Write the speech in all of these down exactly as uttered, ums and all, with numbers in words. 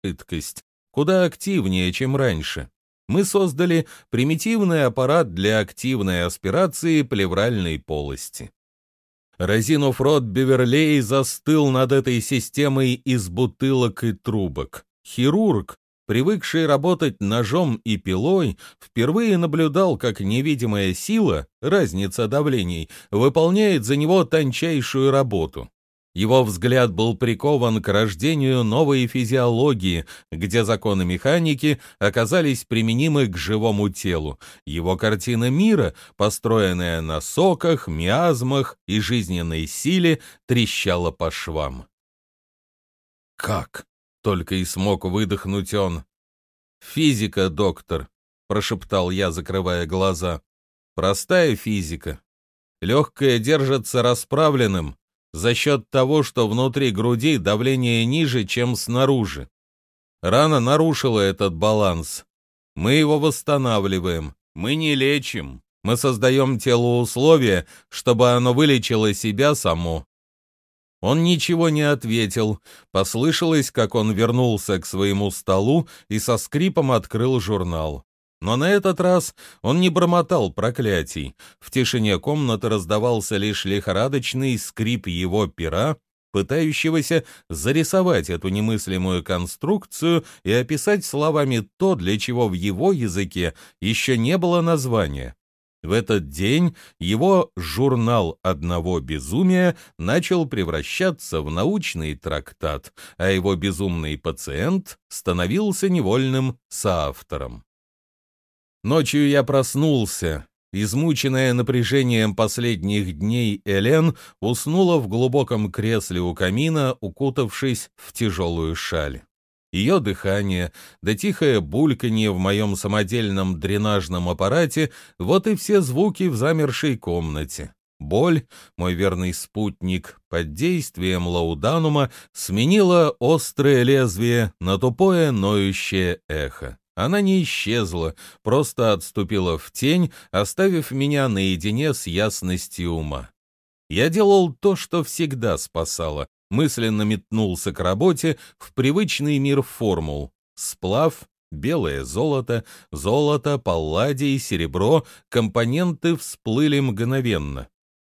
жидкость, куда активнее, чем раньше. Мы создали примитивный аппарат для активной аспирации плевральной полости. Разинув рот, Беверлей застыл над этой системой из бутылок и трубок. Хирург, привыкший работать ножом и пилой, впервые наблюдал, как невидимая сила, разница давлений, выполняет за него тончайшую работу. Его взгляд был прикован к рождению новой физиологии, где законы механики оказались применимы к живому телу. Его картина мира, построенная на соках, миазмах и жизненной силе, трещала по швам. «Как?» — только и смог выдохнуть он. «Физика, доктор», — прошептал я, закрывая глаза. «Простая физика. Легкое держится расправленным за счет того, что внутри груди давление ниже, чем снаружи. Рана нарушила этот баланс. Мы его восстанавливаем. Мы не лечим. Мы создаем телу условия, чтобы оно вылечило себя само». Он ничего не ответил. Послышалось, как он вернулся к своему столу и со скрипом открыл журнал. Но на этот раз он не бормотал проклятий. В тишине комнаты раздавался лишь лихорадочный скрип его пера, пытающегося зарисовать эту немыслимую конструкцию и описать словами то, для чего в его языке еще не было названия. В этот день его журнал одного безумия начал превращаться в научный трактат, а его безумный пациент становился невольным соавтором. Ночью я проснулся. Измученная напряжением последних дней Элен уснула в глубоком кресле у камина, укутавшись в тяжелую шаль. Ее дыхание, да тихое бульканье в моем самодельном дренажном аппарате — вот и все звуки в замершей комнате. Боль, мой верный спутник, под действием лауданума сменила острое лезвие на тупое ноющее эхо. Она не исчезла, просто отступила в тень, оставив меня наедине с ясностью ума. Я делал то, что всегда спасало. Мысленно метнулся к работе в привычный мир формул. Сплав, белое золото, золото, палладий, серебро, компоненты всплыли мгновенно.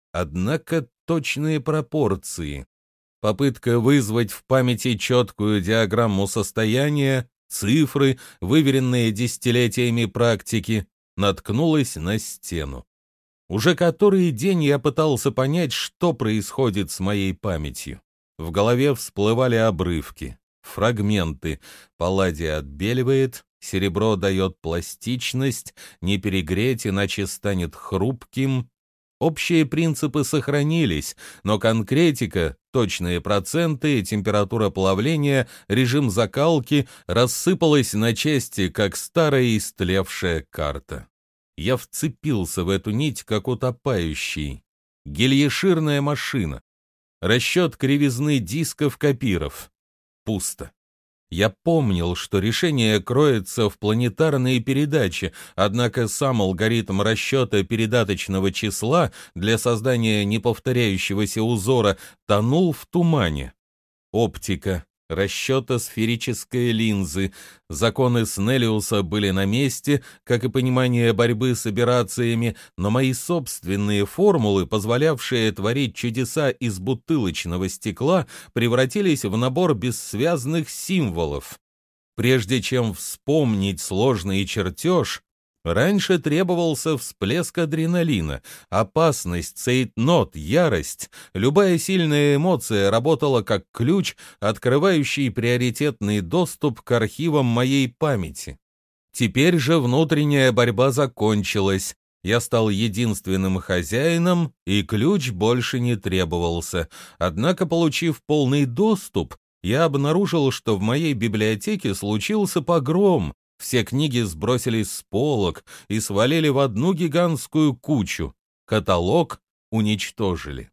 Однако точные пропорции. Попытка вызвать в памяти четкую диаграмму состояния, цифры, выверенные десятилетиями практики, наткнулась на стену. Уже который день я пытался понять, что происходит с моей памятью. В голове всплывали обрывки, фрагменты. Палладий отбеливает, серебро дает пластичность, не перегреть, иначе станет хрупким. Общие принципы сохранились, но конкретика, точные проценты, температура плавления, режим закалки рассыпалась на части, как старая истлевшая карта. Я вцепился в эту нить, как утопающий. Гильеширная машина. Расчет кривизны дисков копиров. Пусто. Я помнил, что решение кроется в планетарной передаче, однако сам алгоритм расчета передаточного числа для создания неповторяющегося узора тонул в тумане. Оптика, расчета сферической линзы, законы Снеллиуса были на месте, как и понимание борьбы с аберрациями, но мои собственные формулы, позволявшие творить чудеса из бутылочного стекла, превратились в набор бессвязных символов. Прежде чем вспомнить сложный чертеж, раньше требовался всплеск адреналина, опасность, цейтнот, ярость. Любая сильная эмоция работала как ключ, открывающий приоритетный доступ к архивам моей памяти. Теперь же внутренняя борьба закончилась. Я стал единственным хозяином, и ключ больше не требовался. Однако, получив полный доступ, я обнаружил, что в моей библиотеке случился погром. Все книги сбросились с полок и свалили в одну гигантскую кучу. Каталог уничтожили.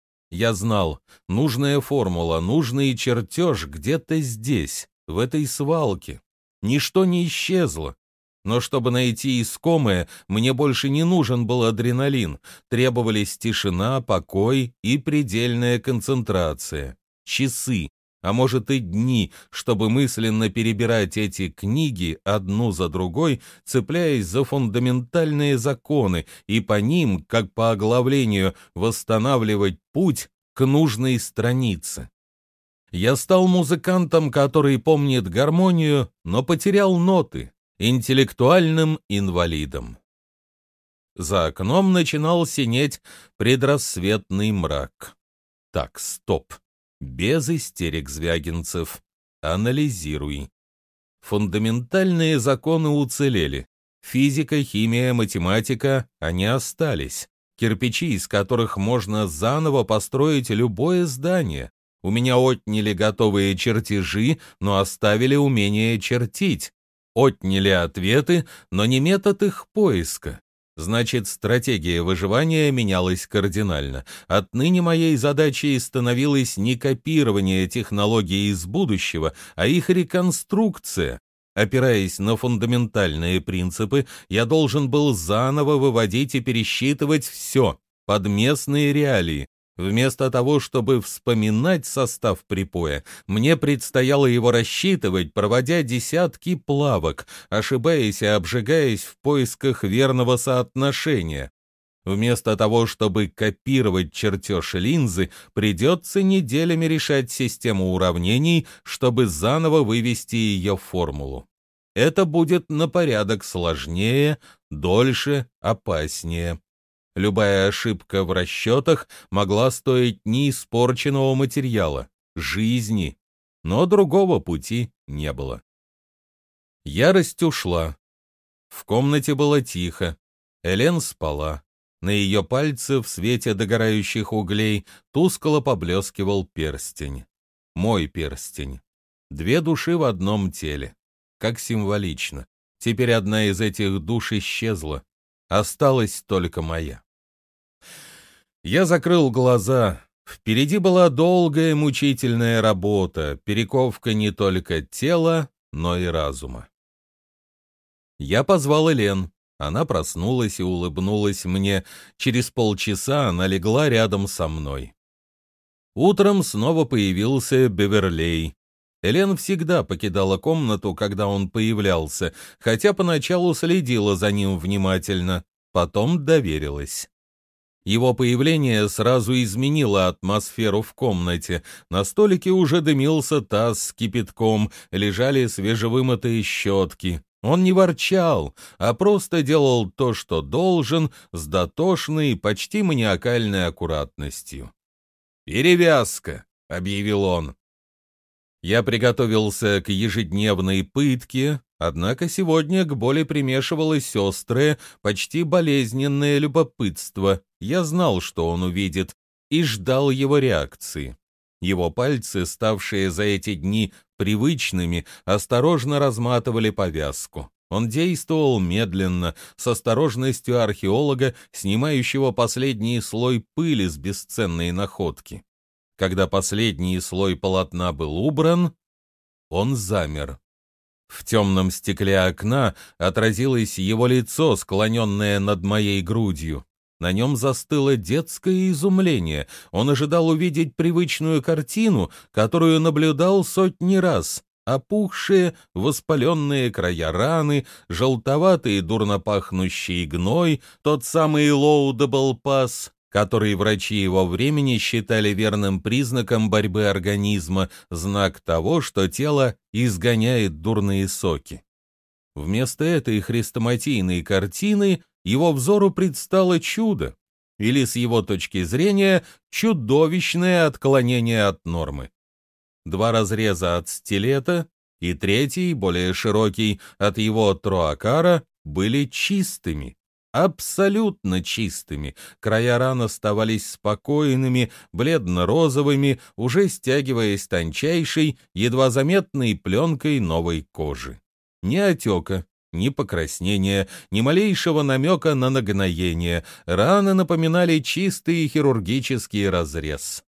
Я знал, нужная формула, нужный чертеж где-то здесь, в этой свалке. Ничто не исчезло. Но чтобы найти искомое, мне больше не нужен был адреналин. Требовались тишина, покой и предельная концентрация. Часы. а может и дни, чтобы мысленно перебирать эти книги одну за другой, цепляясь за фундаментальные законы и по ним, как по оглавлению, восстанавливать путь к нужной странице. Я стал музыкантом, который помнит гармонию, но потерял ноты, интеллектуальным инвалидом. За окном начинал синеть предрассветный мрак. Так, стоп. Без истерик, Звягинцев. Анализируй. Фундаментальные законы уцелели. Физика, химия, математика, они остались. Кирпичи, из которых можно заново построить любое здание. У меня отняли готовые чертежи, но оставили умение чертить. Отняли ответы, но не метод их поиска. Значит, стратегия выживания менялась кардинально. Отныне моей задачей становилось не копирование технологий из будущего, а их реконструкция. Опираясь на фундаментальные принципы, я должен был заново выводить и пересчитывать все под местные реалии. Вместо того, чтобы вспоминать состав припоя, мне предстояло его рассчитывать, проводя десятки плавок, ошибаясь и обжигаясь в поисках верного соотношения. Вместо того, чтобы копировать чертеж линзы, придется неделями решать систему уравнений, чтобы заново вывести ее формулу. Это будет на порядок сложнее, дольше, опаснее. Любая ошибка в расчетах могла стоить не испорченного материала, жизни, но другого пути не было. Ярость ушла. В комнате было тихо. Элен спала. На ее пальце в свете догорающих углей тускло поблескивал перстень. Мой перстень. Две души в одном теле. Как символично. Теперь одна из этих душ исчезла. Осталась только моя. Я закрыл глаза. Впереди была долгая мучительная работа, перековка не только тела, но и разума. Я позвал Элен. Она проснулась и улыбнулась мне. Через полчаса она легла рядом со мной. Утром снова появился Беверлей. Элен всегда покидала комнату, когда он появлялся, хотя поначалу следила за ним внимательно, потом доверилась. Его появление сразу изменило атмосферу в комнате. На столике уже дымился таз с кипятком, лежали свежевымытые щетки. Он не ворчал, а просто делал то, что должен, с дотошной, почти маниакальной аккуратностью. «Перевязка», — объявил он. Я приготовился к ежедневной пытке, однако сегодня к боли примешивалось острое, почти болезненное любопытство. Я знал, что он увидит, и ждал его реакции. Его пальцы, ставшие за эти дни привычными, осторожно разматывали повязку. Он действовал медленно, с осторожностью археолога, снимающего последний слой пыли с бесценной находки. Когда последний слой полотна был убран, он замер. В темном стекле окна отразилось его лицо, склоненное над моей грудью. На нем застыло детское изумление. Он ожидал увидеть привычную картину, которую наблюдал сотни раз. Опухшие, воспаленные края раны, желтоватый дурно пахнущий гной, тот самый лоудабл пас, который врачи его времени считали верным признаком борьбы организма, знак того, что тело изгоняет дурные соки. Вместо этой хрестоматийной картины его взору предстало чудо, или, с его точки зрения, чудовищное отклонение от нормы. Два разреза от стилета и третий, более широкий, от его троакара, были чистыми. Абсолютно чистыми. Края ран оставались спокойными, бледно-розовыми, уже стягиваясь тончайшей, едва заметной пленкой новой кожи. Ни отека, ни покраснения, ни малейшего намека на нагноение. Раны напоминали чистый хирургический разрез.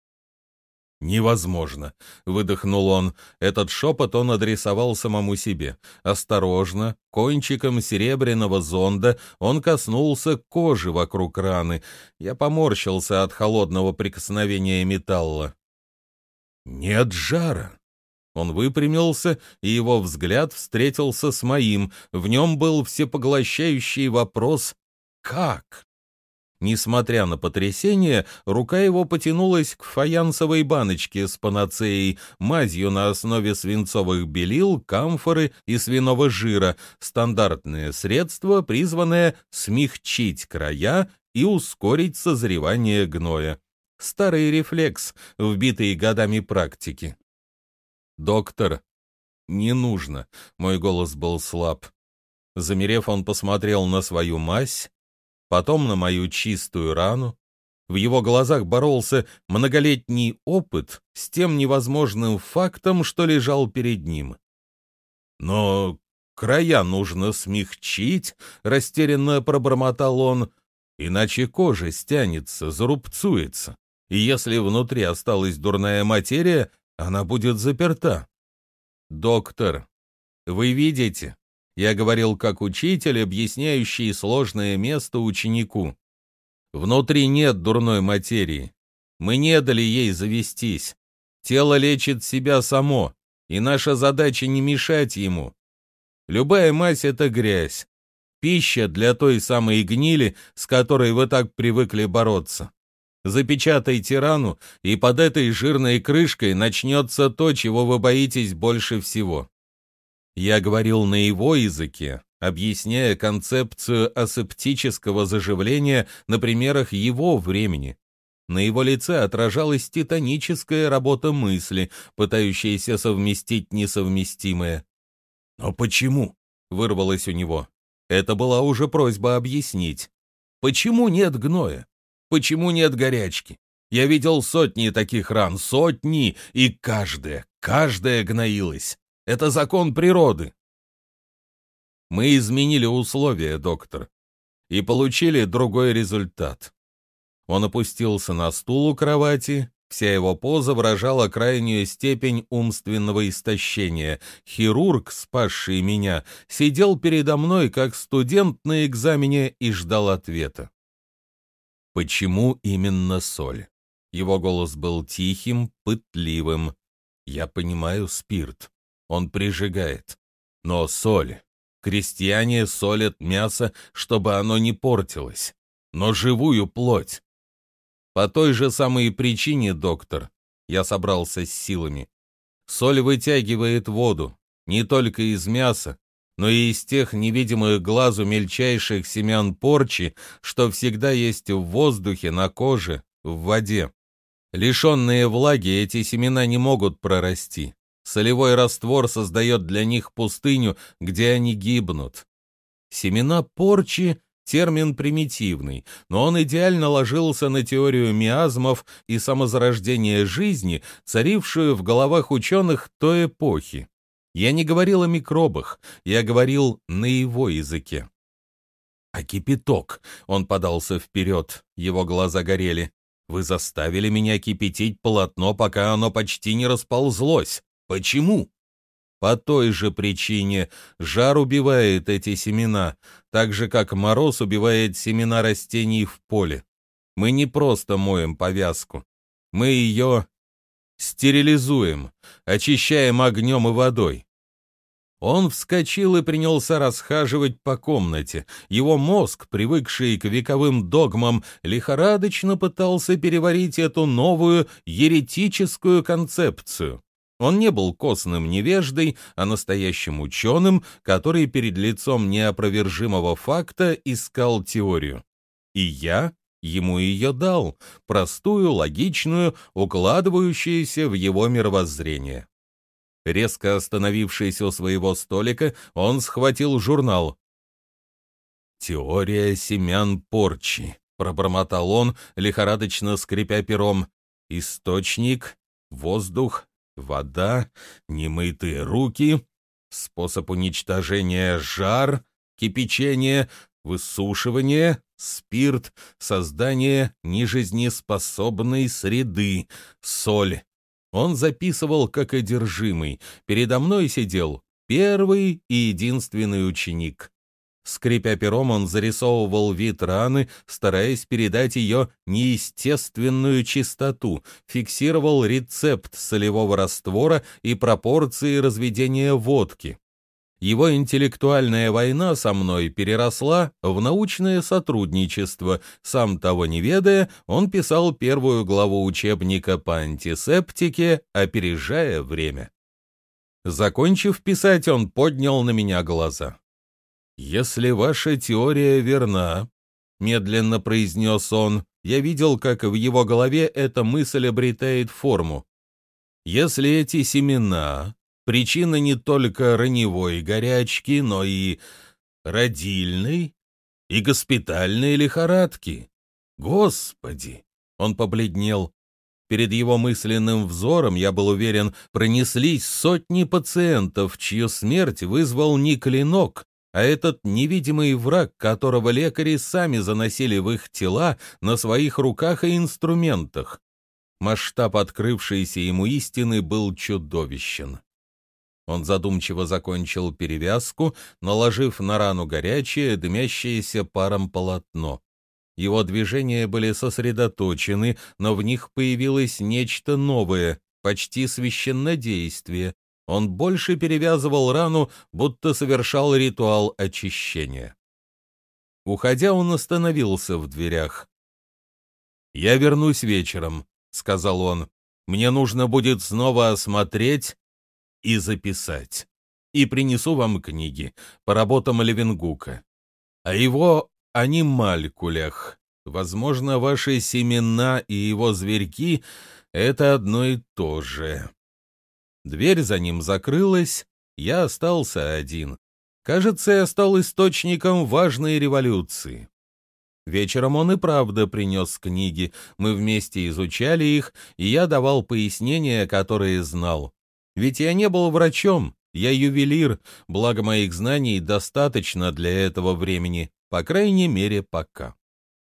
«Невозможно!» — выдохнул он. Этот шепот он адресовал самому себе. Осторожно, кончиком серебряного зонда он коснулся кожи вокруг раны. Я поморщился от холодного прикосновения металла. «Нет жара!» Он выпрямился, и его взгляд встретился с моим. В нем был всепоглощающий вопрос «Как?». Несмотря на потрясение, рука его потянулась к фаянсовой баночке с панацеей, мазью на основе свинцовых белил, камфоры и свиного жира, стандартное средство, призванное смягчить края и ускорить созревание гноя. Старый рефлекс, вбитый годами практики. «Доктор, не нужно», — мой голос был слаб. Замерев, он посмотрел на свою мазь, потом на мою чистую рану. В его глазах боролся многолетний опыт с тем невозможным фактом, что лежал перед ним. «Но края нужно смягчить», — растерянно пробормотал он, «иначе кожа стянется, зарубцуется, и если внутри осталась дурная материя, она будет заперта». «Доктор, вы видите?» Я говорил как учитель, объясняющий сложное место ученику. Внутри нет дурной материи. Мы не дали ей завестись. Тело лечит себя само, и наша задача не мешать ему. Любая мазь — это грязь. Пища для той самой гнили, с которой вы так привыкли бороться. Запечатайте рану, и под этой жирной крышкой начнется то, чего вы боитесь больше всего. Я говорил на его языке, объясняя концепцию асептического заживления на примерах его времени. На его лице отражалась титаническая работа мысли, пытающаяся совместить несовместимое. «Но почему?» — вырвалось у него. Это была уже просьба объяснить. «Почему нет гноя? Почему нет горячки? Я видел сотни таких ран, сотни, и каждая, каждая гноилась. Это закон природы». Мы изменили условия, доктор, и получили другой результат. Он опустился на стул у кровати, вся его поза выражала крайнюю степень умственного истощения. Хирург, спасший меня, сидел передо мной, как студент на экзамене, и ждал ответа. «Почему именно соль?» Его голос был тихим, пытливым. «Я понимаю спирт. Он прижигает. Но соль. Крестьяне солят мясо, чтобы оно не портилось. Но живую плоть. По той же самой причине, доктор, я собрался с силами. Соль вытягивает воду не только из мяса, но и из тех невидимых глазу мельчайших семян порчи, что всегда есть в воздухе, на коже, в воде. Лишенные влаги, эти семена не могут прорасти. Солевой раствор создает для них пустыню, где они гибнут. Семена порчи — термин примитивный, но он идеально ложился на теорию миазмов и самозарождения жизни, царившую в головах ученых той эпохи. Я не говорил о микробах, я говорил на его языке. «А кипяток?» — он подался вперед, его глаза горели. «Вы заставили меня кипятить полотно, пока оно почти не расползлось. Почему?» «По той же причине. Жар убивает эти семена, так же, как мороз убивает семена растений в поле. Мы не просто моем повязку. Мы ее стерилизуем, очищаем огнем и водой». Он вскочил и принялся расхаживать по комнате. Его мозг, привыкший к вековым догмам, лихорадочно пытался переварить эту новую еретическую концепцию. Он не был костным невеждой, а настоящим ученым, который перед лицом неопровержимого факта искал теорию. И я ему ее дал, простую, логичную, укладывающуюся в его мировоззрение. Резко остановившись у своего столика, он схватил журнал. «Теория семян порчи», — пробормотал он, лихорадочно скрипя пером. «Источник, воздух, вода, немытые руки, способ уничтожения — жар, кипячение, высушивание, спирт, создание нежизнеспособной среды, соль». Он записывал как одержимый. Передо мной сидел первый и единственный ученик. Скрипя пером, он зарисовывал вид раны, стараясь передать ее неестественную чистоту, фиксировал рецепт солевого раствора и пропорции разведения водки. Его интеллектуальная война со мной переросла в научное сотрудничество. Сам того не ведая, он писал первую главу учебника по антисептике, опережая время. Закончив писать, он поднял на меня глаза. «Если ваша теория верна», — медленно произнес он, я видел, как в его голове эта мысль обретает форму. «Если эти семена — причина не только раневой горячки, но и родильной и госпитальной лихорадки. Господи!» Он побледнел. Перед его мысленным взором, я был уверен, пронеслись сотни пациентов, чью смерть вызвал не клинок, а этот невидимый враг, которого лекари сами заносили в их тела на своих руках и инструментах. Масштаб открывшейся ему истины был чудовищен. Он задумчиво закончил перевязку, наложив на рану горячее, дымящееся паром полотно. Его движения были сосредоточены, но в них появилось нечто новое, почти священнодействие. Он больше перевязывал рану, будто совершал ритуал очищения. Уходя, он остановился в дверях. «Я вернусь вечером», — сказал он. «Мне нужно будет снова осмотреть и записать. И принесу вам книги по работам Левенгука. О его анималькулях. Возможно, ваши семена и его зверьки — это одно и то же». Дверь за ним закрылась, я остался один. Кажется, я стал источником важной революции. Вечером он и правда принес книги, мы вместе изучали их, и я давал пояснения, которые знал. Ведь я не был врачом, я ювелир, благо моих знаний достаточно для этого времени, по крайней мере, пока.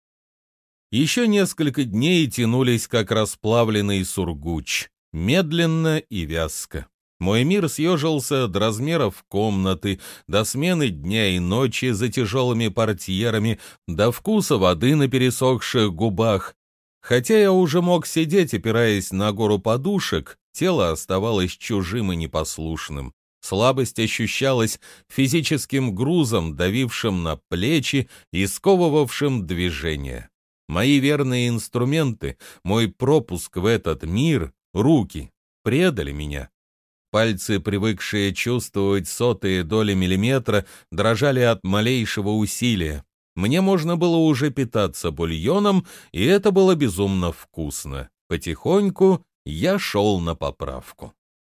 Еще несколько дней тянулись, как расплавленный сургуч. Медленно и вязко. Мой мир съежился до размеров комнаты, до смены дня и ночи за тяжелыми портьерами, до вкуса воды на пересохших губах. Хотя я уже мог сидеть, опираясь на гору подушек, тело оставалось чужим и непослушным. Слабость ощущалась физическим грузом, давившим на плечи и сковывавшим движение. Мои верные инструменты, мой пропуск в этот мир, руки, предали меня. Пальцы, привыкшие чувствовать сотые доли миллиметра, дрожали от малейшего усилия. Мне можно было уже питаться бульоном, и это было безумно вкусно. Потихоньку я шел на поправку.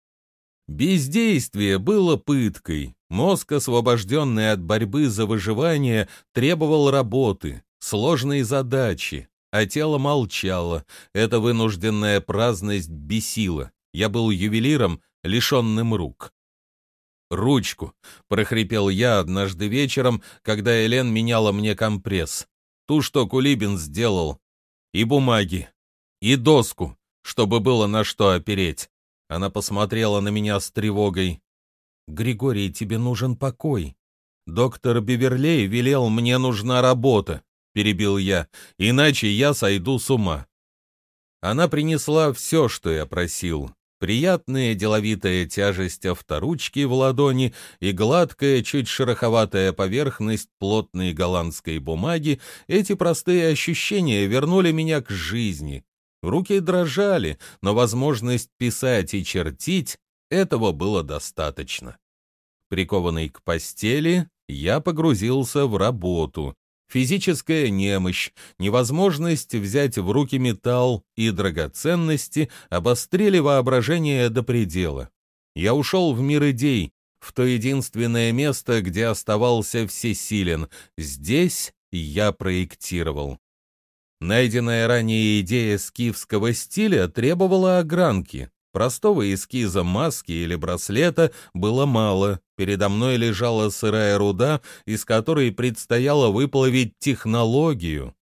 Бездействие было пыткой. Мозг, освобожденный от борьбы за выживание, требовал работы, сложной задачи, а тело молчало. Эта вынужденная праздность бесила. Я был ювелиром, лишенным рук. «Ручку!» — прохрипел я однажды вечером, когда Элен меняла мне компресс. Ту, что Кулибин сделал. И бумаги. И доску, чтобы было на что опереть. Она посмотрела на меня с тревогой. «Григорий, тебе нужен покой. Доктор Биверлей велел, мне нужна работа», — перебил я, — «иначе я сойду с ума». Она принесла все, что я просил. Приятная деловитая тяжесть авторучки в ладони и гладкая, чуть шероховатая поверхность плотной голландской бумаги, эти простые ощущения вернули меня к жизни. Руки дрожали, но возможность писать и чертить — этого было достаточно. Прикованный к постели, я погрузился в работу. Физическая немощь, невозможность взять в руки металл и драгоценности обострили воображение до предела. Я ушел в мир идей, в то единственное место, где оставался всесилен. Здесь я проектировал. Найденная ранее идея скифского стиля требовала огранки. Простого эскиза маски или браслета было мало. Передо мной лежала сырая руда, из которой предстояло выплавить технологию.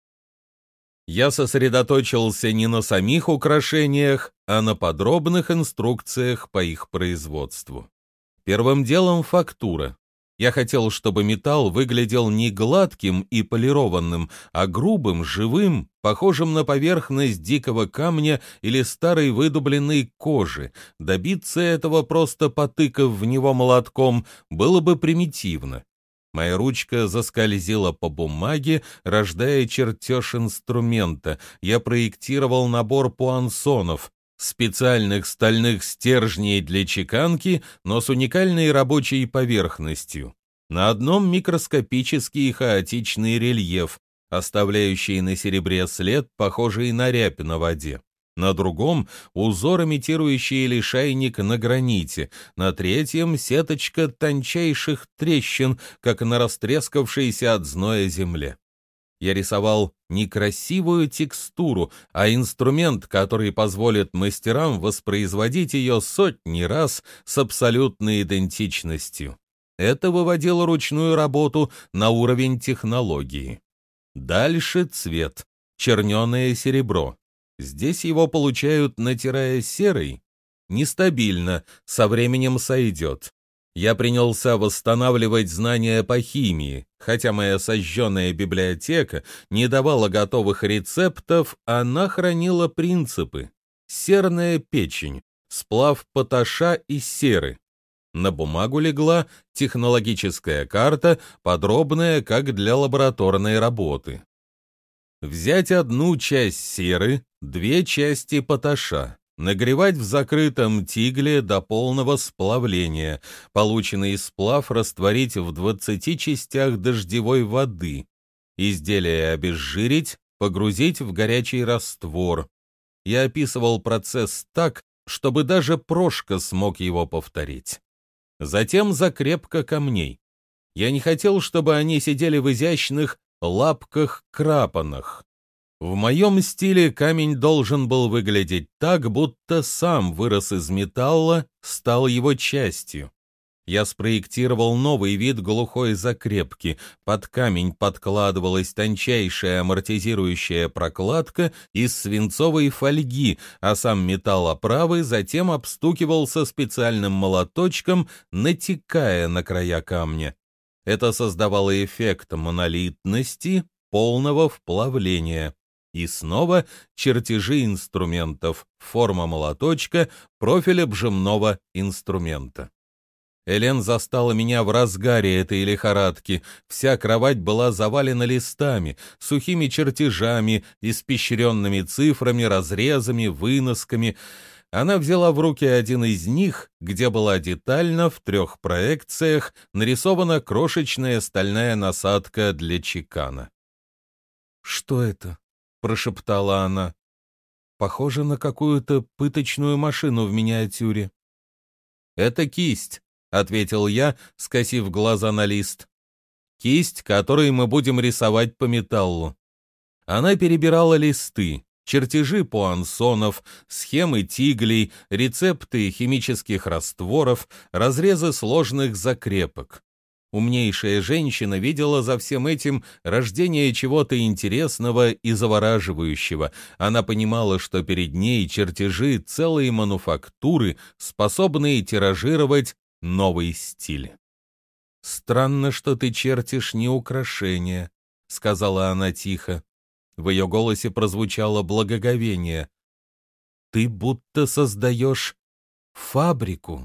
Я сосредоточился не на самих украшениях, а на подробных инструкциях по их производству. Первым делом фактура. Я хотел, чтобы металл выглядел не гладким и полированным, а грубым, живым, похожим на поверхность дикого камня или старой выдубленной кожи. Добиться этого, просто потыкав в него молотком, было бы примитивно. Моя ручка заскользила по бумаге, рождая чертеж инструмента. Я проектировал набор пуансонов, специальных стальных стержней для чеканки, но с уникальной рабочей поверхностью. На одном микроскопический и хаотичный рельеф, оставляющий на серебре след, похожий на рябь на воде. На другом — узор, имитирующий лишайник на граните. На третьем — сеточка тончайших трещин, как на растрескавшейся от зноя земле. Я рисовал не красивую текстуру, а инструмент, который позволит мастерам воспроизводить ее сотни раз с абсолютной идентичностью. Это выводило ручную работу на уровень технологии. Дальше цвет, черненое серебро. Здесь его получают, натирая серой. Нестабильно, со временем сойдет. Я принялся восстанавливать знания по химии, хотя моя сожженная библиотека не давала готовых рецептов, она хранила принципы. Серная печень, сплав поташа и серы. На бумагу легла технологическая карта, подробная, как для лабораторной работы. Взять одну часть серы, две части поташа. Нагревать в закрытом тигле до полного сплавления. Полученный сплав растворить в двадцати частях дождевой воды. Изделие обезжирить, погрузить в горячий раствор. Я описывал процесс так, чтобы даже Прошка смог его повторить. Затем закрепка камней. Я не хотел, чтобы они сидели в изящных лапках-крапанах. В моем стиле камень должен был выглядеть так, будто сам вырос из металла, стал его частью. Я спроектировал новый вид глухой закрепки. Под камень подкладывалась тончайшая амортизирующая прокладка из свинцовой фольги, а сам металл оправы затем обстукивался специальным молоточком, натекая на края камня. Это создавало эффект монолитности, полного вплавления. И снова чертежи инструментов, форма молоточка, профиль обжимного инструмента. Элен застала меня в разгаре этой лихорадки. Вся кровать была завалена листами, сухими чертежами, испещренными цифрами, разрезами, выносками. Она взяла в руки один из них, где была детально в трех проекциях нарисована крошечная стальная насадка для чекана. «Что это?» — прошептала она. «Похоже на какую-то пыточную машину в миниатюре». «Это кисть», — ответил я, скосив глаза на лист. «Кисть, которой мы будем рисовать по металлу». Она перебирала листы, чертежи пуансонов, схемы тиглей, рецепты химических растворов, разрезы сложных закрепок. Умнейшая женщина видела за всем этим рождение чего-то интересного и завораживающего. Она понимала, что перед ней чертежи целой мануфактуры, способные тиражировать новый стиль. «Странно, что ты чертишь не украшения», — сказала она тихо. В ее голосе прозвучало благоговение. «Ты будто создаешь фабрику».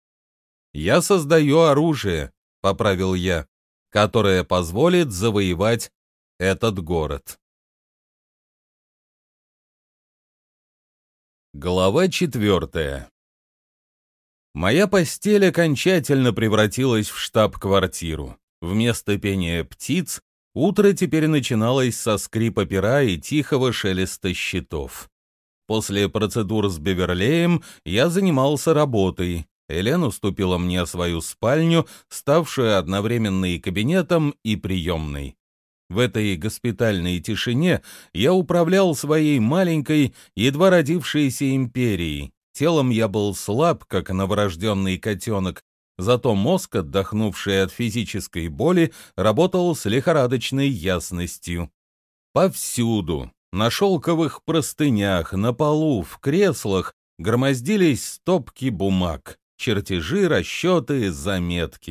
«Я создаю оружие», — поправил я, «которое позволит завоевать этот город». Глава четвертая. Моя постель окончательно превратилась в штаб-квартиру. Вместо пения птиц утро теперь начиналось со скрипа пера и тихого шелеста щитов. После процедур с Беверлеем я занимался работой. Элен уступила мне свою спальню, ставшую одновременно и кабинетом, и приемной. В этой госпитальной тишине я управлял своей маленькой, едва родившейся империей. Телом я был слаб, как новорожденный котенок, зато мозг, отдохнувший от физической боли, работал с лихорадочной ясностью. Повсюду, на шелковых простынях, на полу, в креслах, громоздились стопки бумаг, чертежи, расчеты, заметки.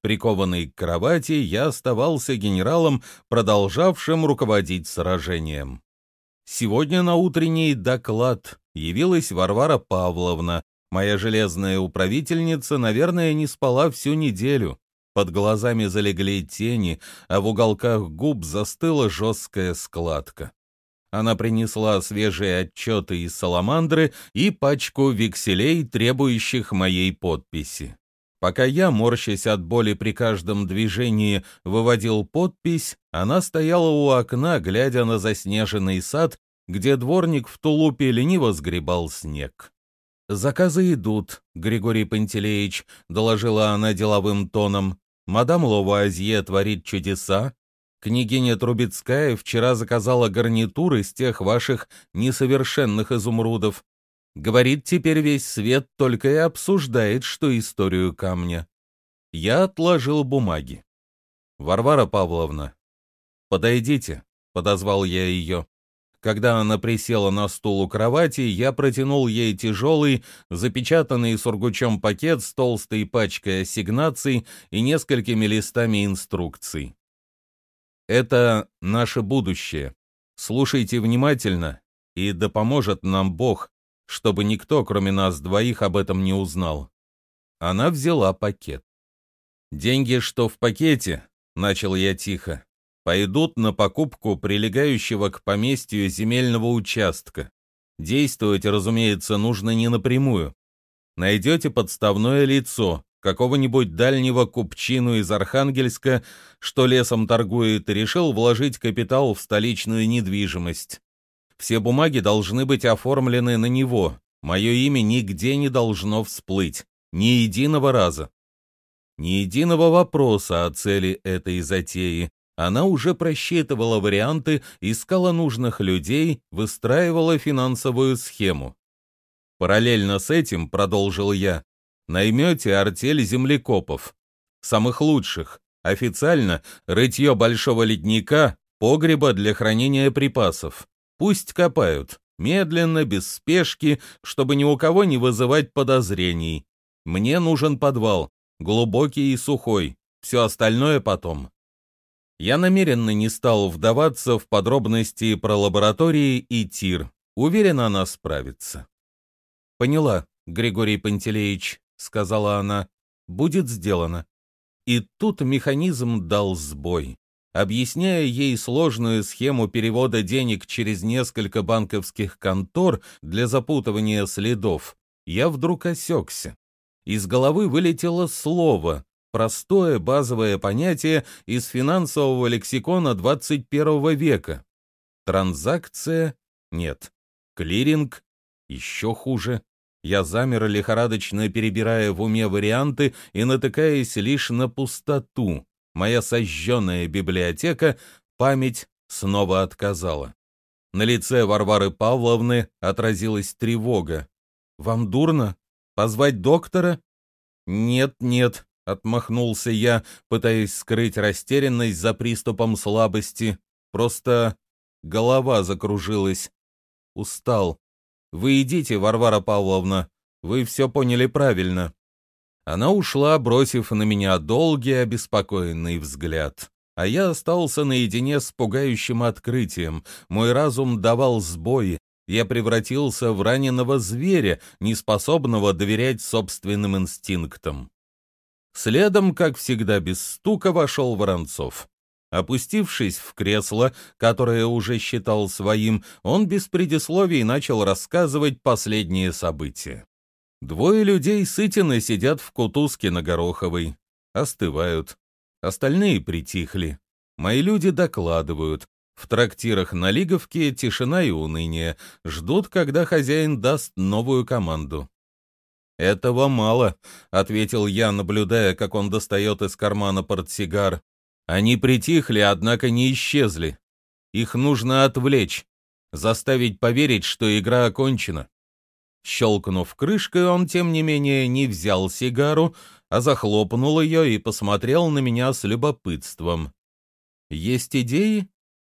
Прикованный к кровати, я оставался генералом, продолжавшим руководить сражением. Сегодня на утренний доклад явилась Варвара Павловна. Моя железная управительница, наверное, не спала всю неделю. Под глазами залегли тени, а в уголках губ застыла жесткая складка. Она принесла свежие отчеты из Саламандры и пачку векселей, требующих моей подписи. Пока я, морщась от боли при каждом движении, выводил подпись, она стояла у окна, глядя на заснеженный сад, где дворник в тулупе лениво сгребал снег. «Заказы идут, Григорий Пантелеич», — доложила она деловым тоном. «Мадам Лавуазье творит чудеса. Княгиня Трубецкая вчера заказала гарнитур из тех ваших несовершенных изумрудов. Говорит, теперь весь свет только и обсуждает, что историю камня». Я отложил бумаги. «Варвара Павловна, подойдите», — подозвал я ее. Когда она присела на стул у кровати, я протянул ей тяжелый, запечатанный сургучом пакет с толстой пачкой ассигнаций и несколькими листами инструкций. «Это наше будущее. Слушайте внимательно, и да поможет нам Бог, чтобы никто, кроме нас двоих, об этом не узнал». Она взяла пакет. «Деньги, что в пакете», — начал я тихо, — «пойдут на покупку прилегающего к поместью земельного участка. Действовать, разумеется, нужно не напрямую. Найдете подставное лицо, какого-нибудь дальнего купчину из Архангельска, что лесом торгует, и решил вложить капитал в столичную недвижимость. Все бумаги должны быть оформлены на него. Мое имя нигде не должно всплыть. Ни единого раза. Ни единого вопроса о цели этой затеи. Она уже просчитывала варианты, искала нужных людей, выстраивала финансовую схему. Параллельно с этим, продолжил я, наймете артель землекопов. Самых лучших. Официально рытье большого ледника, погреба для хранения припасов. Пусть копают, медленно, без спешки, чтобы ни у кого не вызывать подозрений. Мне нужен подвал, глубокий и сухой, все остальное потом. Я намеренно не стал вдаваться в подробности про лаборатории и тир. Уверен, она справится. «Поняла, Григорий Пантелеич», — сказала она, — «будет сделано». И тут механизм дал сбой. Объясняя ей сложную схему перевода денег через несколько банковских контор для запутывания следов, я вдруг осекся. Из головы вылетело слово, простое базовое понятие из финансового лексикона двадцать первого века. Транзакция? Нет. Клиринг? Еще хуже. Я замер, лихорадочно перебирая в уме варианты и натыкаясь лишь на пустоту. Моя сожженная библиотека, память снова отказала. На лице Варвары Павловны отразилась тревога. «Вам дурно? Позвать доктора?» «Нет, нет», — отмахнулся я, пытаясь скрыть растерянность за приступом слабости. «Просто голова закружилась. Устал. Вы идите, Варвара Павловна, вы все поняли правильно». Она ушла, бросив на меня долгий, обеспокоенный взгляд. А я остался наедине с пугающим открытием. Мой разум давал сбои. Я превратился в раненого зверя, неспособного доверять собственным инстинктам. Следом, как всегда, без стука вошел Воронцов. Опустившись в кресло, которое уже считал своим, он без предисловий начал рассказывать последние события. Двое людей сытенно сидят в кутузке на Гороховой. Остывают. Остальные притихли. Мои люди докладывают. В трактирах на Лиговке тишина и уныние. Ждут, когда хозяин даст новую команду. «Этого мало», — ответил я, наблюдая, как он достает из кармана портсигар. «Они притихли, однако не исчезли. Их нужно отвлечь, заставить поверить, что игра окончена». Щелкнув крышкой, он, тем не менее, не взял сигару, а захлопнул ее и посмотрел на меня с любопытством. «Есть идеи?»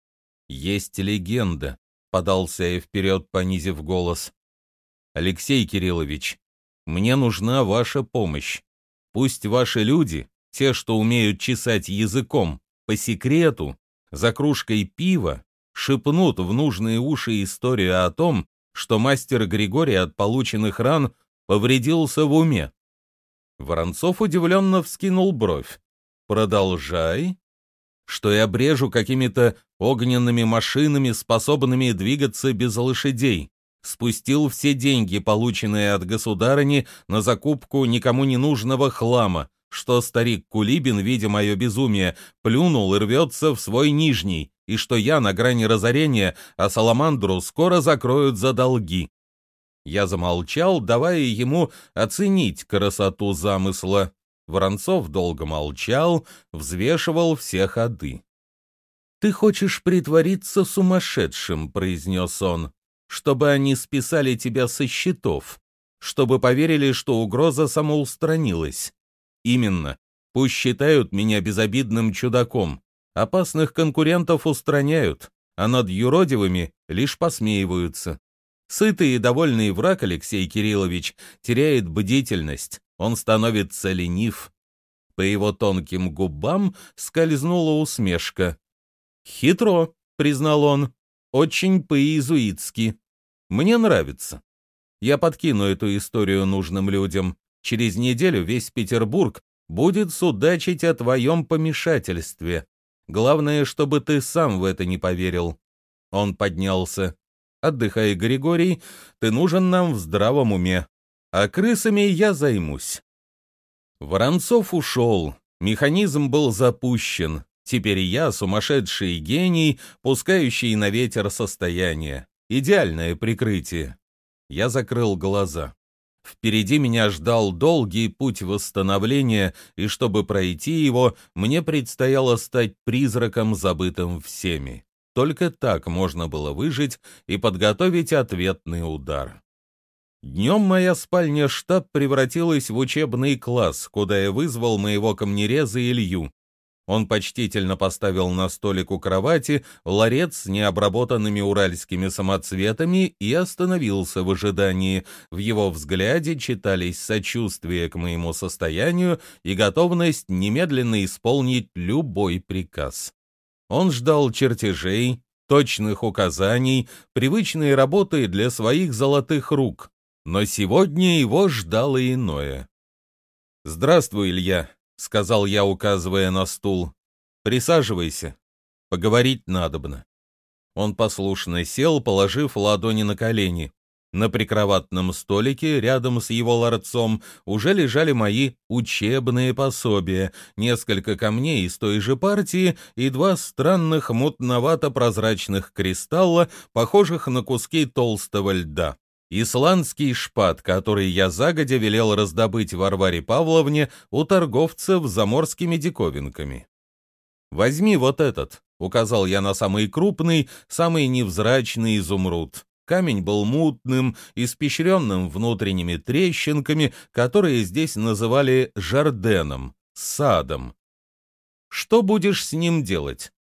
«Есть легенда», — подался я вперед, понизив голос. «Алексей Кириллович, мне нужна ваша помощь. Пусть ваши люди, те, что умеют чесать языком, по секрету, за кружкой пива, шепнут в нужные уши историю о том, что мастер Григорий от полученных ран повредился в уме. Воронцов удивленно вскинул бровь. «Продолжай». «Что я брежу какими-то огненными машинами, способными двигаться без лошадей. Спустил все деньги, полученные от государыни, на закупку никому не нужного хлама, что старик Кулибин, видя мое безумие, плюнул и рвется в свой нижний, и что я на грани разорения, а Саламандру скоро закроют за долги». Я замолчал, давая ему оценить красоту замысла. Воронцов долго молчал, взвешивал все ходы. «Ты хочешь притвориться сумасшедшим», — произнес он, «чтобы они списали тебя со счетов, чтобы поверили, что угроза самоустранилась. Именно. Пусть считают меня безобидным чудаком. Опасных конкурентов устраняют, а над юродивыми лишь посмеиваются. Сытый и довольный враг Алексей Кириллович теряет бдительность, он становится ленив». По его тонким губам скользнула усмешка. «Хитро», — признал он, — «очень по-иезуитски. Мне нравится. Я подкину эту историю нужным людям. Через неделю весь Петербург будет судачить о твоем помешательстве. Главное, чтобы ты сам в это не поверил». Он поднялся. «Отдыхай, Григорий, ты нужен нам в здравом уме. А крысами я займусь». Воронцов ушел. Механизм был запущен. Теперь я сумасшедший гений, пускающий на ветер состояние. Идеальное прикрытие. Я закрыл глаза. Впереди меня ждал долгий путь восстановления, и чтобы пройти его, мне предстояло стать призраком, забытым всеми. Только так можно было выжить и подготовить ответный удар. Днем моя спальня-штаб превратилась в учебный класс, куда я вызвал моего камнереза Илью. Он почтительно поставил на столик у кровати ларец с необработанными уральскими самоцветами и остановился в ожидании. В его взгляде читались сочувствие к моему состоянию и готовность немедленно исполнить любой приказ. Он ждал чертежей, точных указаний, привычной работы для своих золотых рук. Но сегодня его ждало иное. «Здравствуй, Илья», — сказал я, указывая на стул. «Присаживайся. Поговорить надобно». Он послушно сел, положив ладони на колени. На прикроватном столике, рядом с его ларцом, уже лежали мои учебные пособия, несколько камней из той же партии и два странных мутновато-прозрачных кристалла, похожих на куски толстого льда. Исландский шпат, который я загодя велел раздобыть Варваре Павловне у торговцев заморскими диковинками. «Возьми вот этот», — указал я на самый крупный, самый невзрачный изумруд. Камень был мутным, испещренным внутренними трещинками, которые здесь называли жарденом, садом. «Что будешь с ним делать?»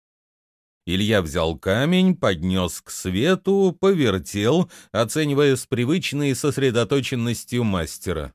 Илья взял камень, поднес к свету, повертел, оценивая с привычной сосредоточенностью мастера.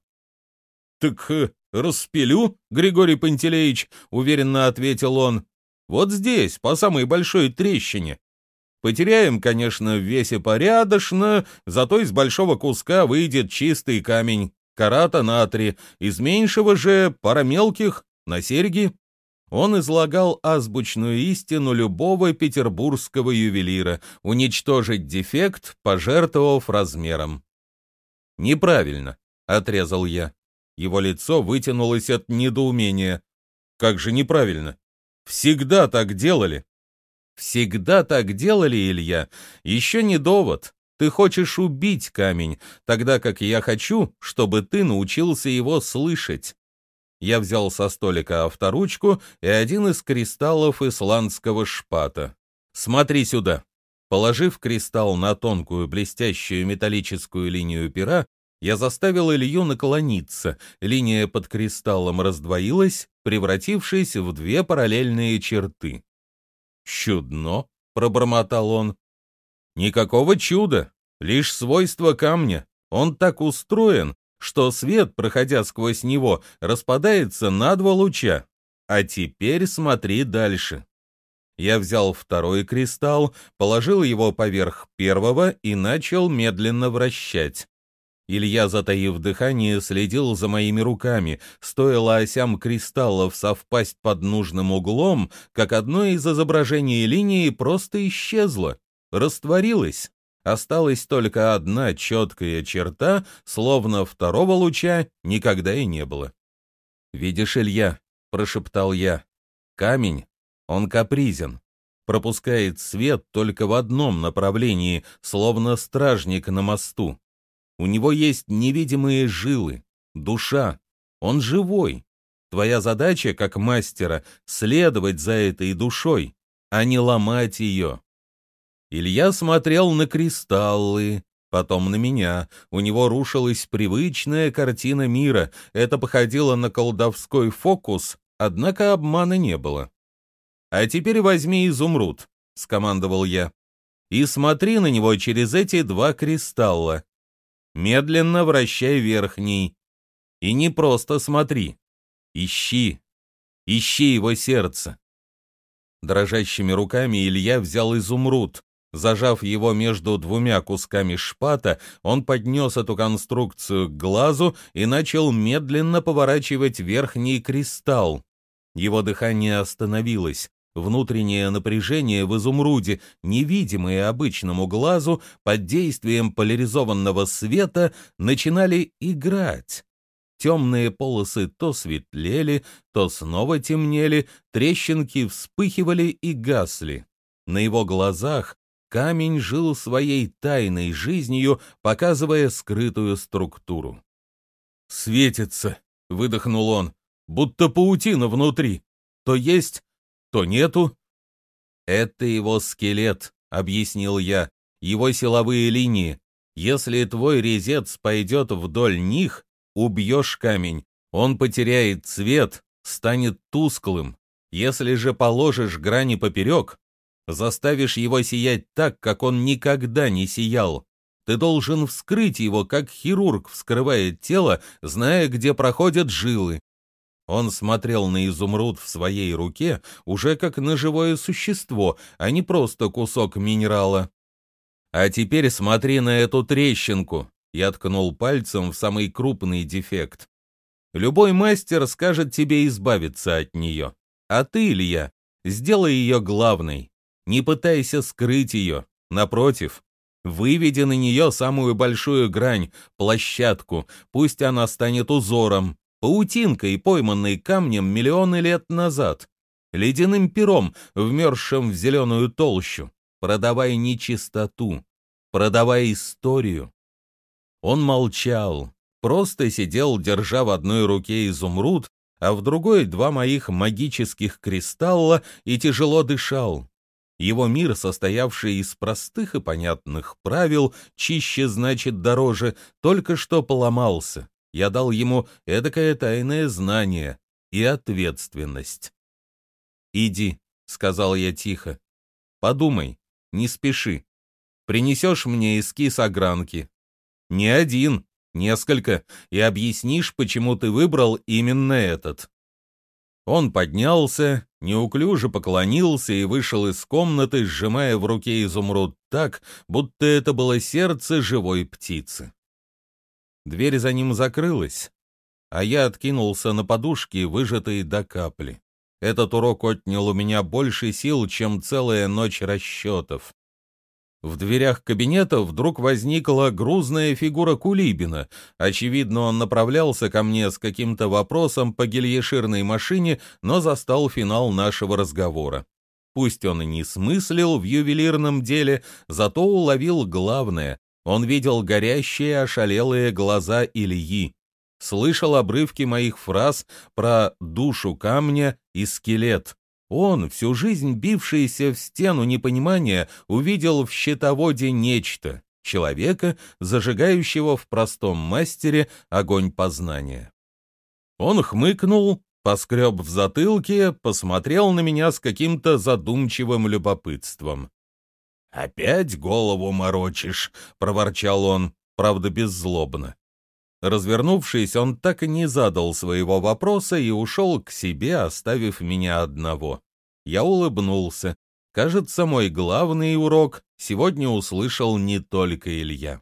«Так э, распилю, Григорий Пантелеич», — уверенно ответил он. «Вот здесь, по самой большой трещине. Потеряем, конечно, в весе порядочно, зато из большого куска выйдет чистый камень, карата натрия, из меньшего же пара мелких на серьги». Он излагал азбучную истину любого петербургского ювелира — уничтожить дефект, пожертвовав размером. «Неправильно», — отрезал я. Его лицо вытянулось от недоумения. «Как же неправильно? Всегда так делали». «Всегда так делали, Илья, еще не довод. Ты хочешь убить камень, тогда как я хочу, чтобы ты научился его слышать». Я взял со столика авторучку и один из кристаллов исландского шпата. «Смотри сюда». Положив кристалл на тонкую блестящую металлическую линию пера, я заставил Илью наклониться. Линия под кристаллом раздвоилась, превратившись в две параллельные черты. «Чудно», — пробормотал он. «Никакого чуда, лишь свойство камня. Он так устроен, что свет, проходя сквозь него, распадается на два луча. А теперь смотри дальше. Я взял второй кристалл, положил его поверх первого и начал медленно вращать. Илья, затаив дыхание, следил за моими руками. Стоило осям кристаллов совпасть под нужным углом, как одно из изображений линии просто исчезло, растворилось. Осталась только одна четкая черта, словно второго луча никогда и не было. «Видишь, Илья», — прошептал я, — «камень, он капризен, пропускает свет только в одном направлении, словно стражник на мосту. У него есть невидимые жилы, душа, он живой. Твоя задача, как мастера, следовать за этой душой, а не ломать ее». Илья смотрел на кристаллы, потом на меня. У него рушилась привычная картина мира. Это походило на колдовской фокус, однако обмана не было. «А теперь возьми изумруд», — скомандовал я, — «и смотри на него через эти два кристалла. Медленно вращай верхний. И не просто смотри. Ищи. Ищи его сердце». Дрожащими руками Илья взял изумруд. Зажав его между двумя кусками шпата, он поднес эту конструкцию к глазу и начал медленно поворачивать верхний кристалл. Его дыхание остановилось. Внутреннее напряжение в изумруде, невидимое обычному глазу, под действием поляризованного света, начинали играть. Темные полосы то светлели, то снова темнели, трещинки вспыхивали и гасли. На его глазах камень жил своей тайной жизнью, показывая скрытую структуру. «Светится», — выдохнул он, — «будто паутина внутри. То есть, то нету». «Это его скелет», — объяснил я, — «его силовые линии. Если твой резец пойдет вдоль них, убьешь камень. Он потеряет цвет, станет тусклым. Если же положишь грани поперек, заставишь его сиять так, как он никогда не сиял. Ты должен вскрыть его, как хирург вскрывает тело, зная, где проходят жилы». Он смотрел на изумруд в своей руке уже как на живое существо, а не просто кусок минерала. «А теперь смотри на эту трещинку», — я ткнул пальцем в самый крупный дефект. «Любой мастер скажет тебе избавиться от нее. А ты, Илья, сделай ее главной. Не пытайся скрыть ее. Напротив, выведи на нее самую большую грань, площадку. Пусть она станет узором, паутинкой, пойманной камнем миллионы лет назад, ледяным пером, вмерзшим в зеленую толщу. Продавай нечистоту, продавай историю». Он молчал, просто сидел, держа в одной руке изумруд, а в другой два моих магических кристалла, и тяжело дышал. Его мир, состоявший из простых и понятных правил, чище значит дороже, только что поломался. Я дал ему эдакое тайное знание и ответственность. «Иди», — сказал я тихо, — «подумай, не спеши. Принесешь мне эскиз огранки. Не один, несколько, и объяснишь, почему ты выбрал именно этот». Он поднялся, неуклюже поклонился и вышел из комнаты, сжимая в руке изумруд так, будто это было сердце живой птицы. Дверь за ним закрылась, а я откинулся на подушки, выжатые до капли. Этот урок отнял у меня больше сил, чем целая ночь расчетов. В дверях кабинета вдруг возникла грузная фигура Кулибина. Очевидно, он направлялся ко мне с каким-то вопросом по гильеширной машине, но застал финал нашего разговора. Пусть он и не смыслил в ювелирном деле, зато уловил главное. Он видел горящие, ошалелые глаза Ильи, слышал обрывки моих фраз про душу камня и скелет. Он, всю жизнь бившийся в стену непонимания, увидел в счетоводе нечто, человека, зажигающего в простом мастере огонь познания. Он хмыкнул, поскреб в затылке, посмотрел на меня с каким-то задумчивым любопытством. «Опять голову морочишь», — проворчал он, правда беззлобно. Развернувшись, он так и не задал своего вопроса и ушел к себе, оставив меня одного. Я улыбнулся. Кажется, мой главный урок сегодня услышал не только Илья.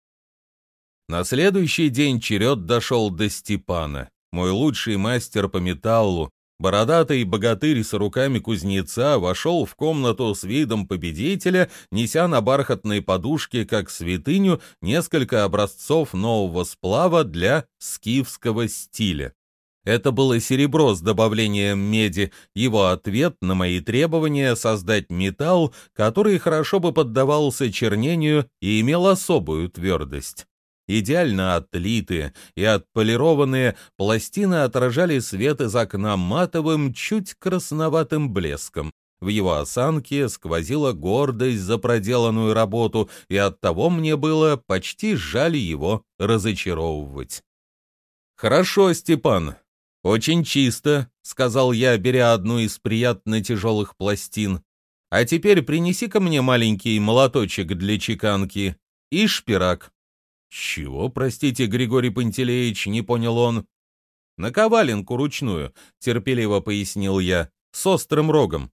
На следующий день черед дошел до Степана. Мой лучший мастер по металлу, бородатый богатырь с руками кузнеца, вошел в комнату с видом победителя, неся на бархатной подушке, как святыню, несколько образцов нового сплава для скифского стиля. Это было серебро с добавлением меди, его ответ на мои требования создать металл, который хорошо бы поддавался чернению и имел особую твердость. Идеально отлитые и отполированные пластины отражали свет из окна матовым, чуть красноватым блеском. В его осанке сквозила гордость за проделанную работу, и оттого мне было почти жаль его разочаровывать. «Хорошо, Степан, очень чисто», — сказал я, беря одну из приятно тяжелых пластин. «А теперь принеси-ка мне маленький молоточек для чеканки и шпирак». «Чего, простите, Григорий Пантелеич?» — не понял он. «Наковаленку ручную», — терпеливо пояснил я, — «с острым рогом».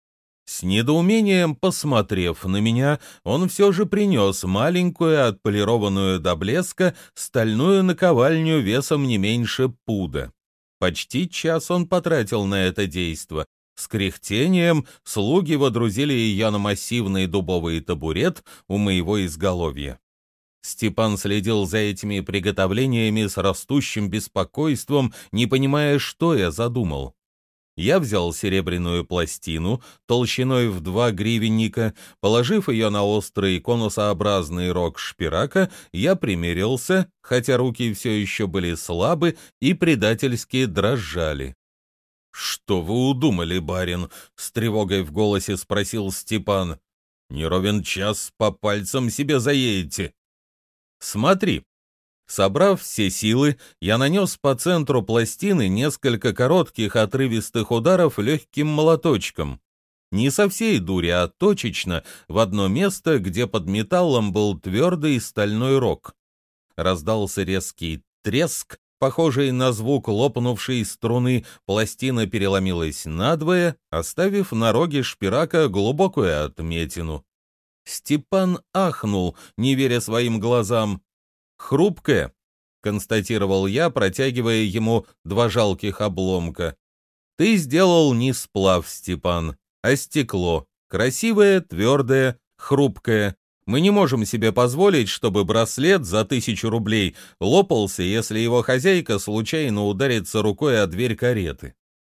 С недоумением посмотрев на меня, он все же принес маленькую, отполированную до блеска, стальную наковальню весом не меньше пуда. Почти час он потратил на это действо. С кряхтением слуги водрузили ее на массивный дубовый табурет у моего изголовья. Степан следил за этими приготовлениями с растущим беспокойством, не понимая, что я задумал. Я взял серебряную пластину толщиной в два гривенника, положив ее на острый конусообразный рог шпирака, я примерился, хотя руки все еще были слабы и предательски дрожали. «Что вы удумали, барин?» — с тревогой в голосе спросил Степан. «Не ровен час по пальцам себе заедете». «Смотри». Собрав все силы, я нанес по центру пластины несколько коротких отрывистых ударов легким молоточком. Не со всей дури, а точечно, в одно место, где под металлом был твердый стальной рог. Раздался резкий треск, похожий на звук лопнувшей струны, пластина переломилась надвое, оставив на роге шпирака глубокую отметину. Степан ахнул, не веря своим глазам. «Хрупкая», — констатировал я, протягивая ему два жалких обломка. «Ты сделал не сплав, Степан, а стекло. Красивое, твердое, хрупкое. Мы не можем себе позволить, чтобы браслет за тысячу рублей лопался, если его хозяйка случайно ударится рукой о дверь кареты».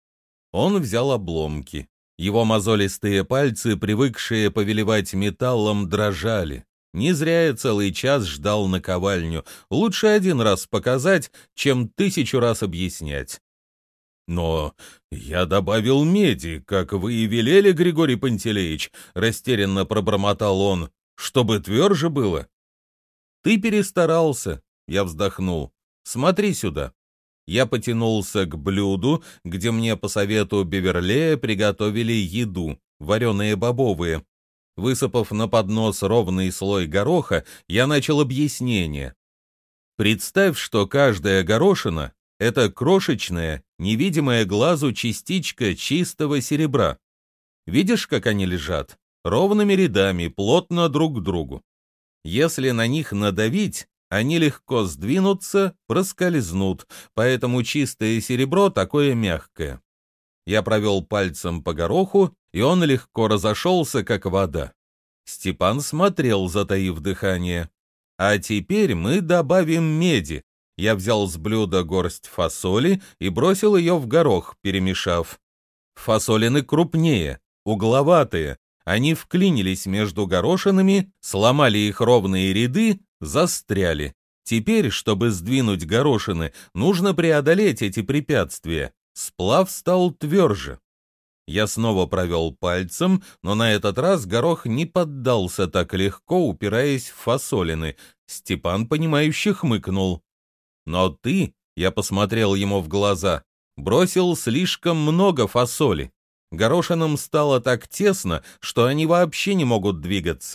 Он взял обломки. Его мозолистые пальцы, привыкшие повелевать металлом, дрожали. Не зря я целый час ждал наковальню. Лучше один раз показать, чем тысячу раз объяснять. «Но я добавил меди, как вы и велели, Григорий Пантелеич», — растерянно пробормотал он, — «чтобы тверже было». «Ты перестарался», — я вздохнул. «Смотри сюда». Я потянулся к блюду, где мне по совету Беверлея приготовили еду, вареные бобовые. Высыпав на поднос ровный слой гороха, я начал объяснение. Представь, что каждая горошина — это крошечная, невидимая глазу частичка чистого серебра. Видишь, как они лежат? Ровными рядами, плотно друг к другу. Если на них надавить, они легко сдвинутся, проскользнут, поэтому чистое серебро такое мягкое. Я провел пальцем по гороху, и он легко разошелся, как вода. Степан смотрел, затаив дыхание. «А теперь мы добавим меди». Я взял с блюда горсть фасоли и бросил ее в горох, перемешав. Фасолины крупнее, угловатые. Они вклинились между горошинами, сломали их ровные ряды, застряли. Теперь, чтобы сдвинуть горошины, нужно преодолеть эти препятствия. Сплав стал тверже. Я снова провел пальцем, но на этот раз горох не поддался так легко, упираясь в фасолины. Степан, понимающе хмыкнул. «Но ты», — я посмотрел ему в глаза, — бросил слишком много фасоли. Горошинам стало так тесно, что они вообще не могут двигаться.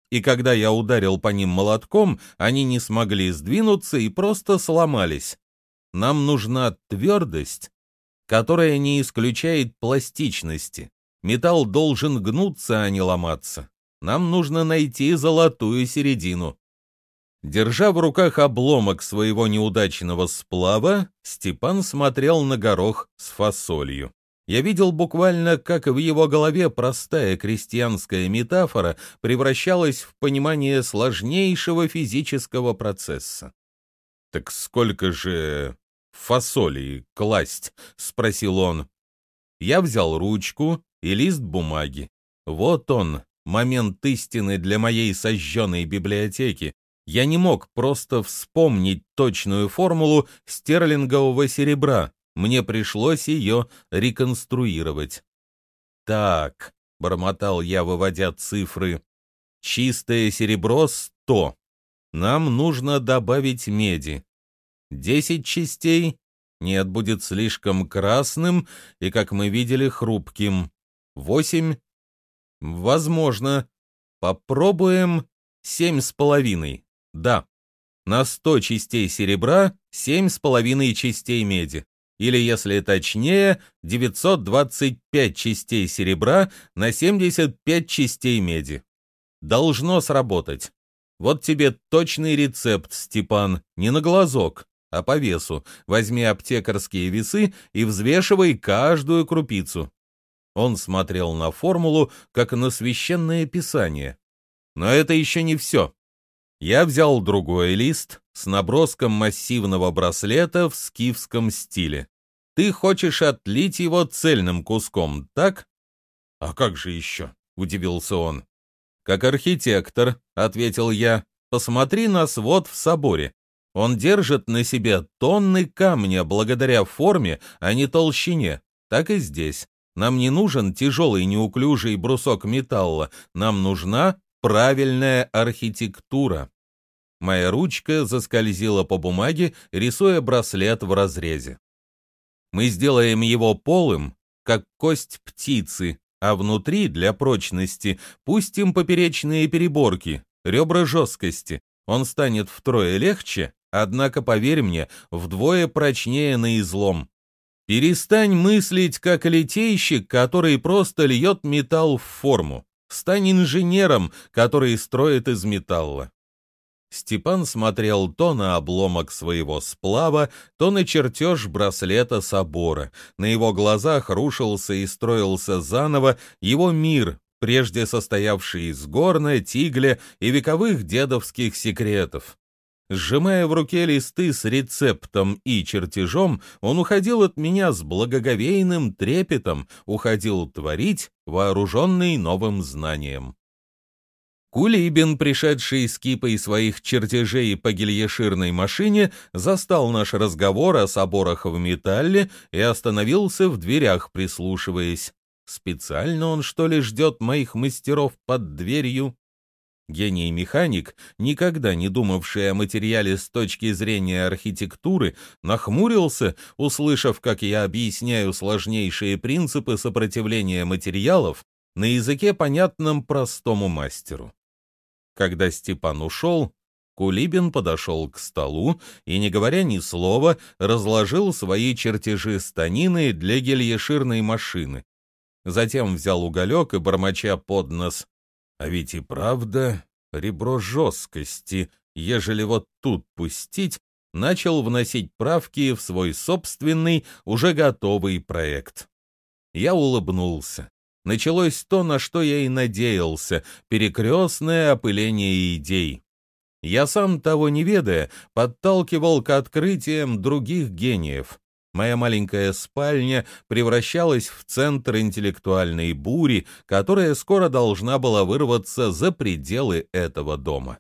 и когда я ударил по ним молотком, они не смогли сдвинуться и просто сломались. Нам нужна твердость, которая не исключает пластичности. Металл должен гнуться, а не ломаться. Нам нужно найти золотую середину. Держа в руках обломок своего неудачного сплава, Степан смотрел на горох с фасолью. Я видел буквально, как в его голове простая крестьянская метафора превращалась в понимание сложнейшего физического процесса. «Так сколько же фасолей класть?» — спросил он. Я взял ручку и лист бумаги. Вот он, момент истины для моей сожженной библиотеки. Я не мог просто вспомнить точную формулу стерлингового серебра. Мне пришлось ее реконструировать. «Так», — бормотал я, выводя цифры, — «чистое серебро сто. Нам нужно добавить меди. Десять частей? Нет, будет слишком красным и, как мы видели, хрупким. Восемь? Возможно. Попробуем семь с половиной. Да. На сто частей серебра семь с половиной частей меди. Или, если точнее, девятьсот двадцать пять частей серебра на семьдесят пять частей меди. Должно сработать. Вот тебе точный рецепт, Степан, не на глазок, а по весу. Возьми аптекарские весы и взвешивай каждую крупицу». Он смотрел на формулу, как на священное писание. Но это еще не все. Я взял другой лист с наброском массивного браслета в скифском стиле. Ты хочешь отлить его цельным куском, так? А как же еще? Удивился он. Как архитектор, ответил я, посмотри на свод в соборе. Он держит на себе тонны камня благодаря форме, а не толщине. Так и здесь. Нам не нужен тяжелый неуклюжий брусок металла. Нам нужна правильная архитектура. Моя ручка заскользила по бумаге, рисуя браслет в разрезе. Мы сделаем его полым, как кость птицы, а внутри, для прочности, пустим поперечные переборки, ребра жесткости. Он станет втрое легче, однако, поверь мне, вдвое прочнее на излом. Перестань мыслить как литейщик, который просто льет металл в форму. Стань инженером, который строит из металла. Степан смотрел то на обломок своего сплава, то на чертеж браслета собора. На его глазах рушился и строился заново его мир, прежде состоявший из горна, тигля и вековых дедовских секретов. Сжимая в руке листы с рецептом и чертежом, он уходил от меня с благоговейным трепетом, уходил творить, вооруженный новым знанием. Кулибин, пришедший с кипой своих чертежей по гильеширной машине, застал наш разговор о соборах в металле и остановился в дверях, прислушиваясь. Специально он, что ли, ждет моих мастеров под дверью? Гений-механик, никогда не думавший о материале с точки зрения архитектуры, нахмурился, услышав, как я объясняю сложнейшие принципы сопротивления материалов на языке, понятном простому мастеру. Когда Степан ушел, Кулибин подошел к столу и, не говоря ни слова, разложил свои чертежи станины для гильеширной машины. Затем взял уголек и, бормоча под нос: «А ведь и правда ребро жесткости, ежели вот тут пустить», начал вносить правки в свой собственный, уже готовый проект. Я улыбнулся. Началось то, на что я и надеялся — перекрестное опыление идей. Я сам, того не ведая, подталкивал к открытиям других гениев. Моя маленькая спальня превращалась в центр интеллектуальной бури, которая скоро должна была вырваться за пределы этого дома.